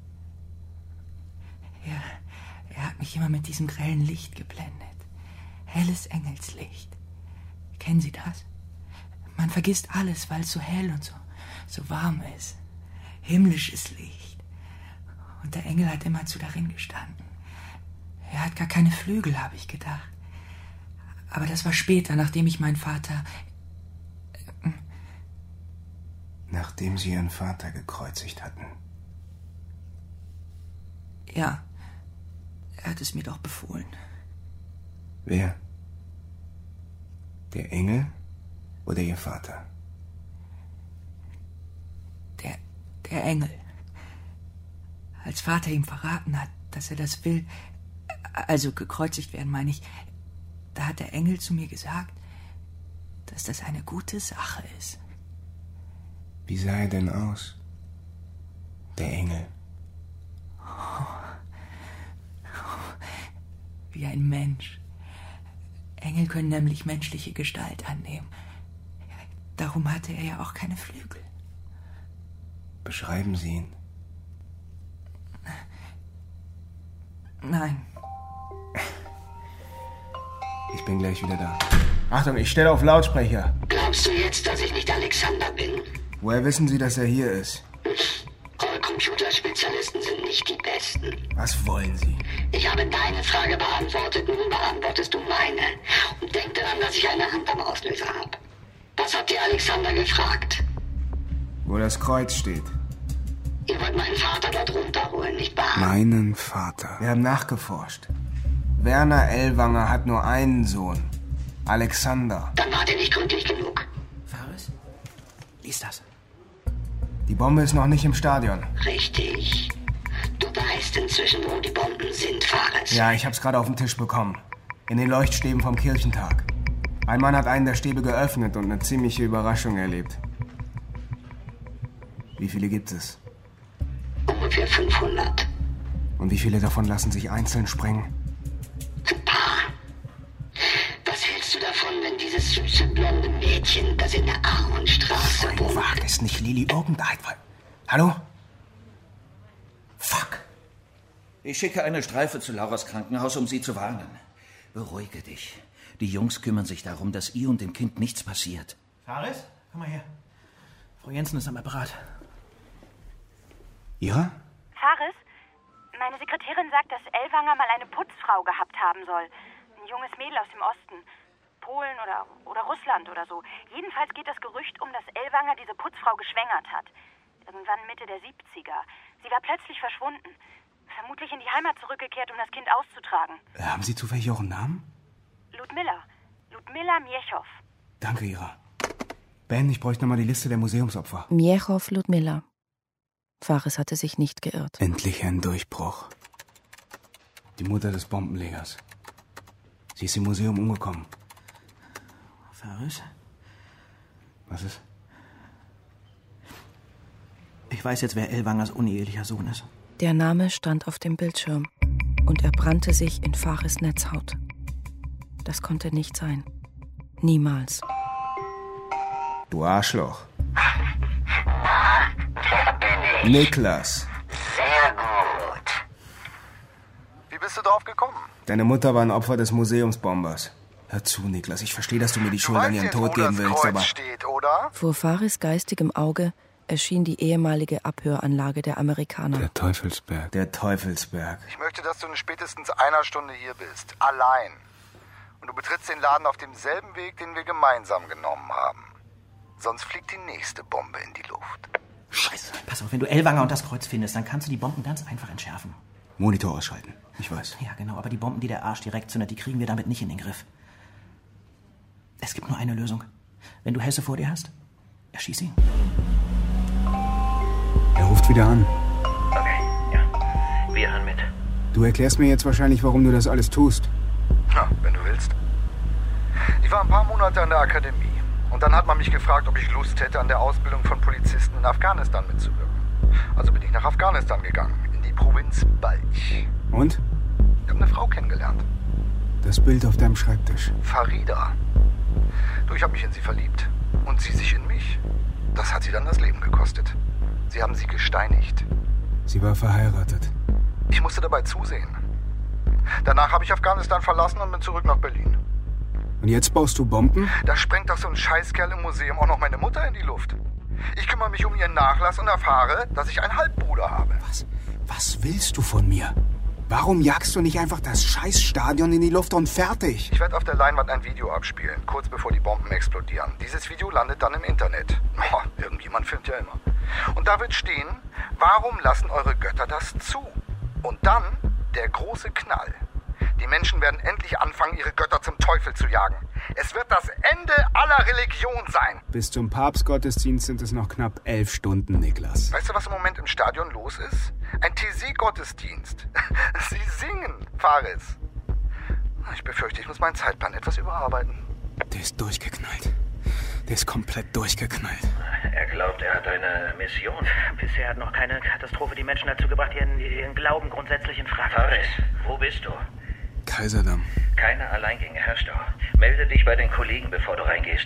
Er hat mich immer mit diesem grellen Licht geblendet. Helles Engelslicht. Kennen Sie das? Man vergisst alles, weil es so hell und so warm ist. Himmlisches Licht. Und der Engel hat immerzu darin gestanden. Er hat gar keine Flügel, habe ich gedacht. Aber das war später, nachdem ich meinen Vater... Nachdem Sie Ihren Vater gekreuzigt hatten. Ja, er hat es mir doch befohlen. Wer? Der Engel oder Ihr Vater? Der Engel. Als Vater ihm verraten hat, dass er das will, also gekreuzigt werden, meine ich, da hat der Engel zu mir gesagt, dass das eine gute Sache ist. Wie sah er denn aus? Der Engel. Wie ein Mensch. Engel können nämlich menschliche Gestalt annehmen. Darum hatte er ja auch keine Flügel. Beschreiben Sie ihn. Nein. Ich bin gleich wieder da. Achtung, ich stelle auf Lautsprecher. Glaubst du jetzt, dass ich nicht Alexander bin? Woher wissen Sie, dass er hier ist? Eure Computerspezialisten sind nicht die Besten. Was wollen Sie? Ich habe deine Frage beantwortet, nun beantwortest du meine. Und denk daran, dass ich eine Hand am Auslöser habe. Was habt ihr Alexander gefragt? Wo das Kreuz steht. Ihr wollt meinen Vater dort runterholen, nicht wahr? Meinen Vater. Wir haben nachgeforscht. Werner Ellwanger hat nur einen Sohn. Alexander. Dann wart ihr nicht gründlich genug. Faris? Lies das. Die Bombe ist noch nicht im Stadion. Richtig. Du weißt inzwischen, wo die Bomben sind, Faris. Ja, ich hab's gerade auf den Tisch bekommen. In den Leuchtstäben vom Kirchentag. Ein Mann hat einen der Stäbe geöffnet und eine ziemliche Überraschung erlebt. Wie viele gibt es? Ungefähr 500. Und wie viele davon lassen sich einzeln sprengen? Ein paar. Was hältst du davon, wenn dieses süße blonde Mädchen, das in der Ahornstraße wohnt... Wag es nicht, Lili, irgendein... Hallo? Fuck. Ich schicke eine Streife zu Lauras Krankenhaus, um sie zu warnen. Beruhige dich. Die Jungs kümmern sich darum, dass ihr und dem Kind nichts passiert. Faris, komm mal her. Frau Jensen ist am Apparat. Ja? Faris, meine Sekretärin sagt, dass Ellwanger mal eine Putzfrau gehabt haben soll. Ein junges Mädel aus dem Osten. Polen oder Russland oder so. Jedenfalls geht das Gerücht um, dass Ellwanger diese Putzfrau geschwängert hat. Irgendwann Mitte der 70er. Sie war plötzlich verschwunden. Vermutlich in die Heimat zurückgekehrt, um das Kind auszutragen. Haben Sie zufällig auch einen Namen? Ludmilla Miechow. Danke, Ira. Ben, ich bräuchte nochmal die Liste der Museumsopfer. Miechow Ludmilla. Faris hatte sich nicht geirrt. Endlich ein Durchbruch. Die Mutter des Bombenlegers. Sie ist im Museum umgekommen. Faris? Was ist? Ich weiß jetzt, wer Ellwangers unehelicher Sohn ist. Der Name stand auf dem Bildschirm und er brannte sich in Faris Netzhaut. Das konnte nicht sein. Niemals. Du Arschloch. Na, wer bin ich? Niklas. Sehr gut. Wie bist du drauf gekommen? Deine Mutter war ein Opfer des Museumsbombers. Hör zu, Niklas, ich verstehe, dass du mir die Schuld an ihren Tod geben willst, aber... steht, oder? Vor Faris geistigem Auge erschien die ehemalige Abhöranlage der Amerikaner. Der Teufelsberg. Der Teufelsberg. Ich möchte, dass du in spätestens einer Stunde hier bist. Allein. Und du betrittst den Laden auf demselben Weg, den wir gemeinsam genommen haben. Sonst fliegt die nächste Bombe in die Luft. Scheiße. Pass auf, wenn du Ellwanger und das Kreuz findest, dann kannst du die Bomben ganz einfach entschärfen. Monitor ausschalten. Ich weiß. Ja, genau. Aber die Bomben, die der Arsch direkt zündet, die kriegen wir damit nicht in den Griff. Es gibt nur eine Lösung. Wenn du Hesse vor dir hast, erschieß ihn. Er ruft wieder an. Okay, ja. Wir hören mit. Du erklärst mir jetzt wahrscheinlich, warum du das alles tust. Ja, wenn du willst. Ich war ein paar Monate an der Akademie. Und dann hat man mich gefragt, ob ich Lust hätte, an der Ausbildung von Polizisten in Afghanistan mitzuwirken. Also bin ich nach Afghanistan gegangen, in die Provinz Balch. Und? Ich habe eine Frau kennengelernt. Das Bild auf deinem Schreibtisch. Farida. Du, ich habe mich in sie verliebt. Und sie sich in mich. Das hat sie dann das Leben gekostet. Sie haben sie gesteinigt. Sie war verheiratet. Ich musste dabei zusehen. Danach habe ich Afghanistan verlassen und bin zurück nach Berlin. Und jetzt baust du Bomben? Da sprengt doch so ein Scheißkerl im Museum auch noch meine Mutter in die Luft. Ich kümmere mich um ihren Nachlass und erfahre, dass ich einen Halbbruder habe. Was willst du von mir? Warum jagst du nicht einfach das Scheißstadion in die Luft und fertig? Ich werde auf der Leinwand ein Video abspielen, kurz bevor die Bomben explodieren. Dieses Video landet dann im Internet. Oh, irgendjemand filmt ja immer. Und da wird stehen, warum lassen eure Götter das zu? Und dann der große Knall. Die Menschen werden endlich anfangen, ihre Götter zum Teufel zu jagen. Es wird das Ende aller Religion sein. Bis zum Papstgottesdienst sind es noch knapp 11 Stunden, Niklas. Weißt du, was im Moment im Stadion los ist? Ein TC-Gottesdienst. Sie singen, Faris. Ich befürchte, ich muss meinen Zeitplan etwas überarbeiten. Der ist durchgeknallt. Der ist komplett durchgeknallt. Er glaubt, er hat eine Mission. Bisher hat noch keine Katastrophe die Menschen dazu gebracht, ihren Glauben grundsätzlich in Frage zu stellen. Faris, wo bist du? Kaiserdamm. Keine Alleingänge, Herrscher. Melde dich bei den Kollegen, bevor du reingehst.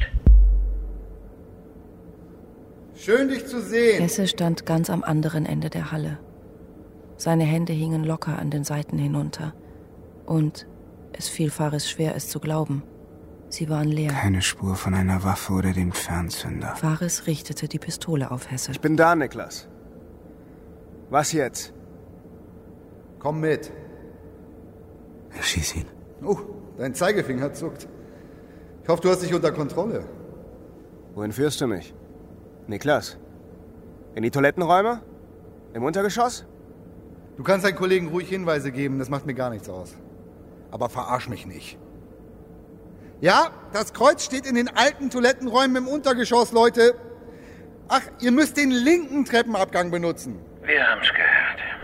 Schön, dich zu sehen. Hesse stand ganz am anderen Ende der Halle. Seine Hände hingen locker an den Seiten hinunter. Und es fiel Faris schwer, es zu glauben. Sie waren leer. Keine Spur von einer Waffe oder dem Fernzünder. Faris richtete die Pistole auf Hesse. Ich bin da, Niklas. Was jetzt? Komm mit. Schieß ihn. Oh, dein Zeigefinger zuckt. Ich hoffe, du hast dich unter Kontrolle. Wohin führst du mich? Niklas? In die Toilettenräume? Im Untergeschoss? Du kannst deinen Kollegen ruhig Hinweise geben, das macht mir gar nichts aus. Aber verarsch mich nicht. Ja, das Kreuz steht in den alten Toilettenräumen im Untergeschoss, Leute. Ach, ihr müsst den linken Treppenabgang benutzen. Wir haben's gehört.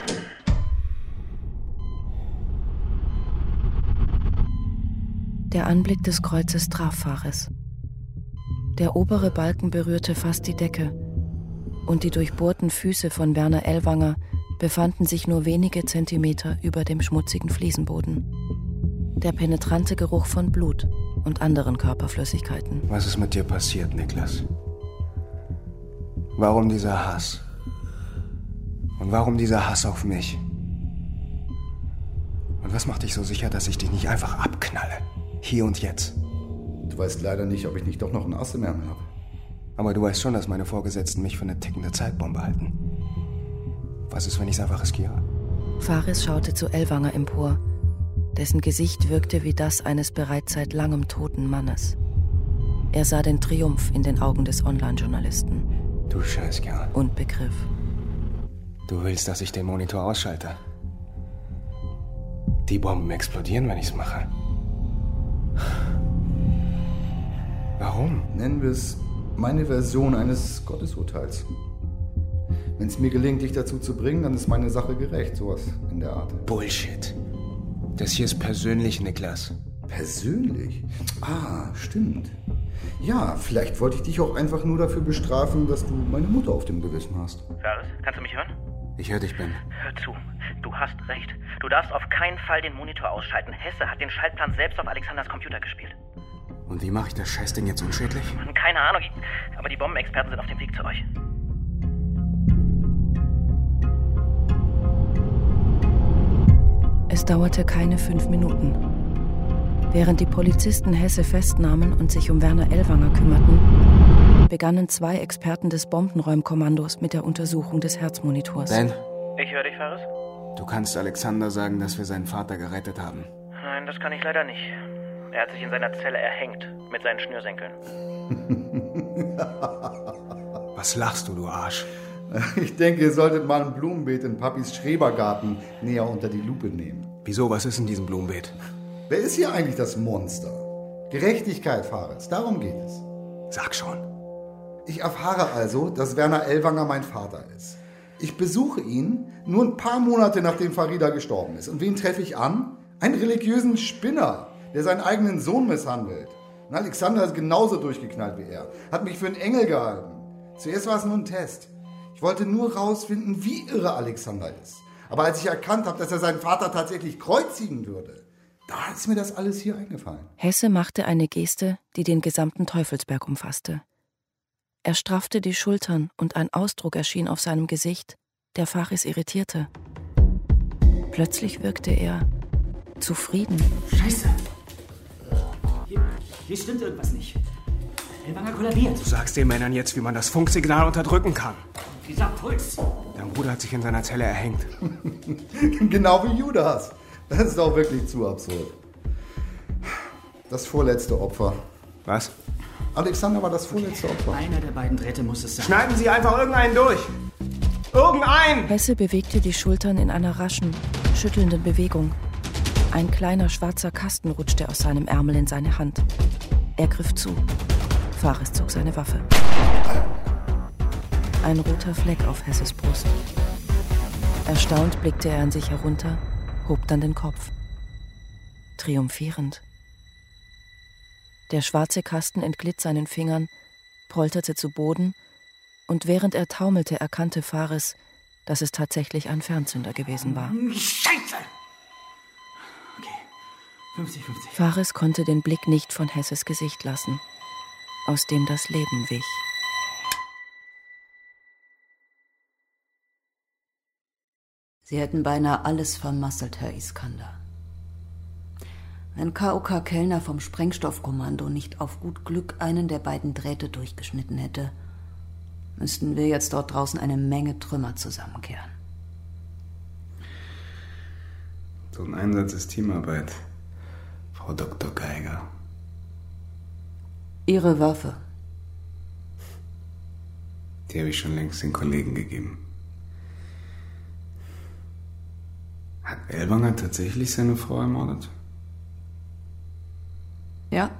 Der Anblick des Kreuzes traf Faris. Der obere Balken berührte fast die Decke und die durchbohrten Füße von Werner Ellwanger befanden sich nur wenige Zentimeter über dem schmutzigen Fliesenboden. Der penetrante Geruch von Blut und anderen Körperflüssigkeiten. Was ist mit dir passiert, Niklas? Warum dieser Hass? Und warum dieser Hass auf mich? Und was macht dich so sicher, dass ich dich nicht einfach abknalle? Hier und jetzt. Du weißt leider nicht, ob ich nicht doch noch ein Ass im Ärmel habe. Aber du weißt schon, dass meine Vorgesetzten mich für eine tickende Zeitbombe halten. Was ist, wenn ich es einfach riskiere? Faris schaute zu Ellwanger empor. Dessen Gesicht wirkte wie das eines bereits seit langem toten Mannes. Er sah den Triumph in den Augen des Online-Journalisten. Du Scheißkerl. Und begriff. Du willst, dass ich den Monitor ausschalte? Die Bomben explodieren, wenn ich's mache. Warum? Nennen wir es meine Version eines Gottesurteils. Wenn es mir gelingt, dich dazu zu bringen, dann ist meine Sache gerecht. Sowas in der Art. Bullshit. Das hier ist persönlich, Niklas. Persönlich? Ah, stimmt. Ja, vielleicht wollte ich dich auch einfach nur dafür bestrafen, dass du meine Mutter auf dem Gewissen hast. Faris, kannst du mich hören? Ich höre dich, Ben. Hör zu. Du hast recht. Du darfst auf keinen Fall den Monitor ausschalten. Hesse hat den Schaltplan selbst auf Alexanders Computer gespielt. Und wie mache ich das Scheißding jetzt unschädlich? Keine Ahnung, aber die Bombenexperten sind auf dem Weg zu euch. Es dauerte keine 5 Minuten. Während die Polizisten Hesse festnahmen und sich um Werner Ellwanger kümmerten, begannen 2 Experten des Bombenräumkommandos mit der Untersuchung des Herzmonitors. Ben? Ich höre dich, Faris. Du kannst Alexander sagen, dass wir seinen Vater gerettet haben. Nein, das kann ich leider nicht. Er hat sich in seiner Zelle erhängt, mit seinen Schnürsenkeln. Was lachst du, du Arsch? Ich denke, ihr solltet mal ein Blumenbeet in Papis Schrebergarten näher unter die Lupe nehmen. Wieso? Was ist in diesem Blumenbeet? Wer ist hier eigentlich das Monster? Gerechtigkeit, Faris. Darum geht es. Sag schon. Ich erfahre also, dass Werner Ellwanger mein Vater ist. Ich besuche ihn nur ein paar Monate, nachdem Farida gestorben ist. Und wen treffe ich an? Einen religiösen Spinner, der seinen eigenen Sohn misshandelt. Und Alexander ist genauso durchgeknallt wie er. Hat mich für einen Engel gehalten. Zuerst war es nur ein Test. Ich wollte nur rausfinden, wie irre Alexander ist. Aber als ich erkannt habe, dass er seinen Vater tatsächlich kreuzigen würde, Da ist mir das alles hier eingefallen. Hesse machte eine Geste, die den gesamten Teufelsberg umfasste. Er straffte die Schultern und ein Ausdruck erschien auf seinem Gesicht, der Faris irritierte. Plötzlich wirkte er zufrieden. Scheiße! Hier stimmt irgendwas nicht. Elwanger kollabiert. Du sagst den Männern jetzt, wie man das Funksignal unterdrücken kann. Dieser Puls. Dein Bruder hat sich in seiner Zelle erhängt. Genau wie Judas. Das ist doch wirklich zu absurd. Das vorletzte Opfer. Was? Alexander war das vorletzte Opfer. Einer der beiden Drähte muss es sein. Schneiden Sie einfach irgendeinen durch. Irgendeinen! Hesse bewegte die Schultern in einer raschen, schüttelnden Bewegung. Ein kleiner schwarzer Kasten rutschte aus seinem Ärmel in seine Hand. Er griff zu. Faris zog seine Waffe. Ein roter Fleck auf Hesses Brust. Erstaunt blickte er an sich herunter, hob dann den Kopf. Triumphierend. Der schwarze Kasten entglitt seinen Fingern, polterte zu Boden, und während er taumelte, erkannte Faris, dass es tatsächlich ein Fernzünder gewesen war. Scheiße! Okay, 50-50. Faris konnte den Blick nicht von Hesses Gesicht lassen, aus dem das Leben wich. Sie hätten beinahe alles vermasselt, Herr Iskander. Wenn KOK Kellner vom Sprengstoffkommando nicht auf gut Glück einen der beiden Drähte durchgeschnitten hätte, müssten wir jetzt dort draußen eine Menge Trümmer zusammenkehren. So ein Einsatz ist Teamarbeit, Frau Dr. Geiger. Ihre Waffe. Die habe ich schon längst den Kollegen gegeben. Hat Elwanger tatsächlich seine Frau ermordet? Ja.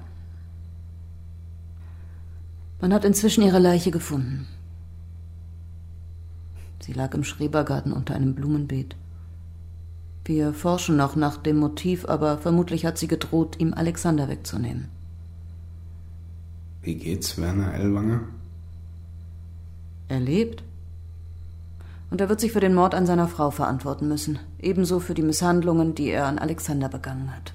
Man hat inzwischen ihre Leiche gefunden. Sie lag im Schrebergarten unter einem Blumenbeet. Wir forschen noch nach dem Motiv, aber vermutlich hat sie gedroht, ihm Alexander wegzunehmen. Wie geht's Werner Elwanger? Er lebt. Und er wird sich für den Mord an seiner Frau verantworten müssen. Ebenso für die Misshandlungen, die er an Alexander begangen hat.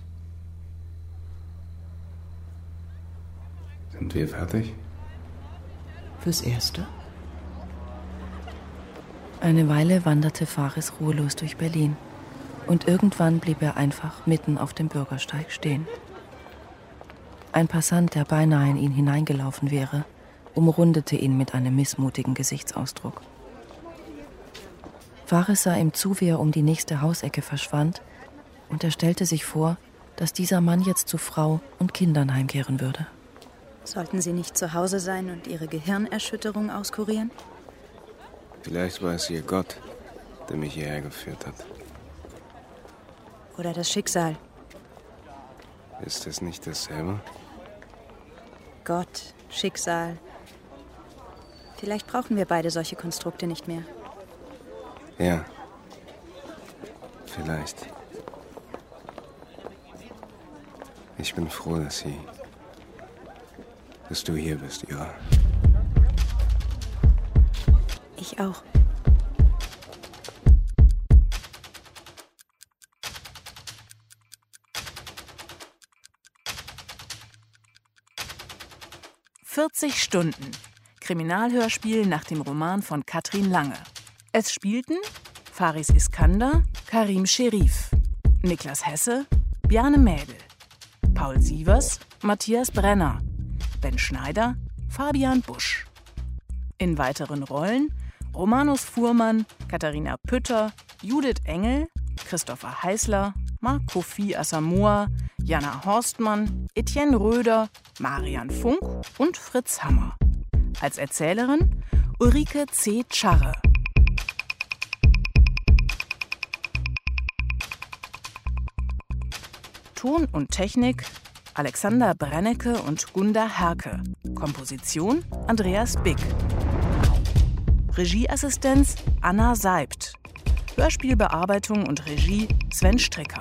Sind wir fertig? Fürs Erste. Eine Weile wanderte Faris ruhelos durch Berlin. Und irgendwann blieb er einfach mitten auf dem Bürgersteig stehen. Ein Passant, der beinahe in ihn hineingelaufen wäre, umrundete ihn mit einem missmutigen Gesichtsausdruck. Faris sah ihm zu, wie er um die nächste Hausecke verschwand, und er stellte sich vor, dass dieser Mann jetzt zu Frau und Kindern heimkehren würde. Sollten Sie nicht zu Hause sein und Ihre Gehirnerschütterung auskurieren? Vielleicht war es ihr Gott, der mich hierher geführt hat. Oder das Schicksal? Ist es nicht dasselbe? Gott, Schicksal. Vielleicht brauchen wir beide solche Konstrukte nicht mehr. Ja. Vielleicht. Ich bin froh, dass du hier bist, Ira. Ich auch. »40 Stunden« Kriminalhörspiel nach dem Roman von Katrin Lange. Es spielten Faris Iskander, Karim Scherif, Niklas Hesse, Bjarne Mädel, Paul Sievers, Matthias Brenner, Ben Schneider, Fabian Busch. In weiteren Rollen Romanus Fuhrmann, Katharina Pütter, Judith Engel, Christopher Heißler, Marc Kofi Asamoah, Jana Horstmann, Etienne Röder, Marian Funk und Fritz Hammer. Als Erzählerin Ulrike C. Tscharre. Ton und Technik Alexander Brennecke und Gunda Herke. Komposition Andreas Bick. Regieassistenz Anna Seibt. Hörspielbearbeitung und Regie Sven Stricker.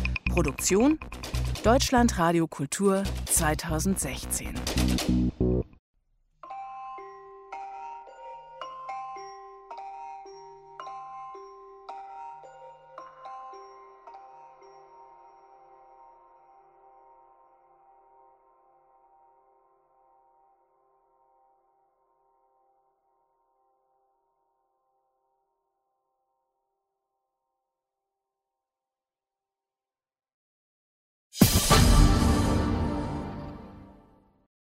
Produktion Deutschlandradio Kultur 2016.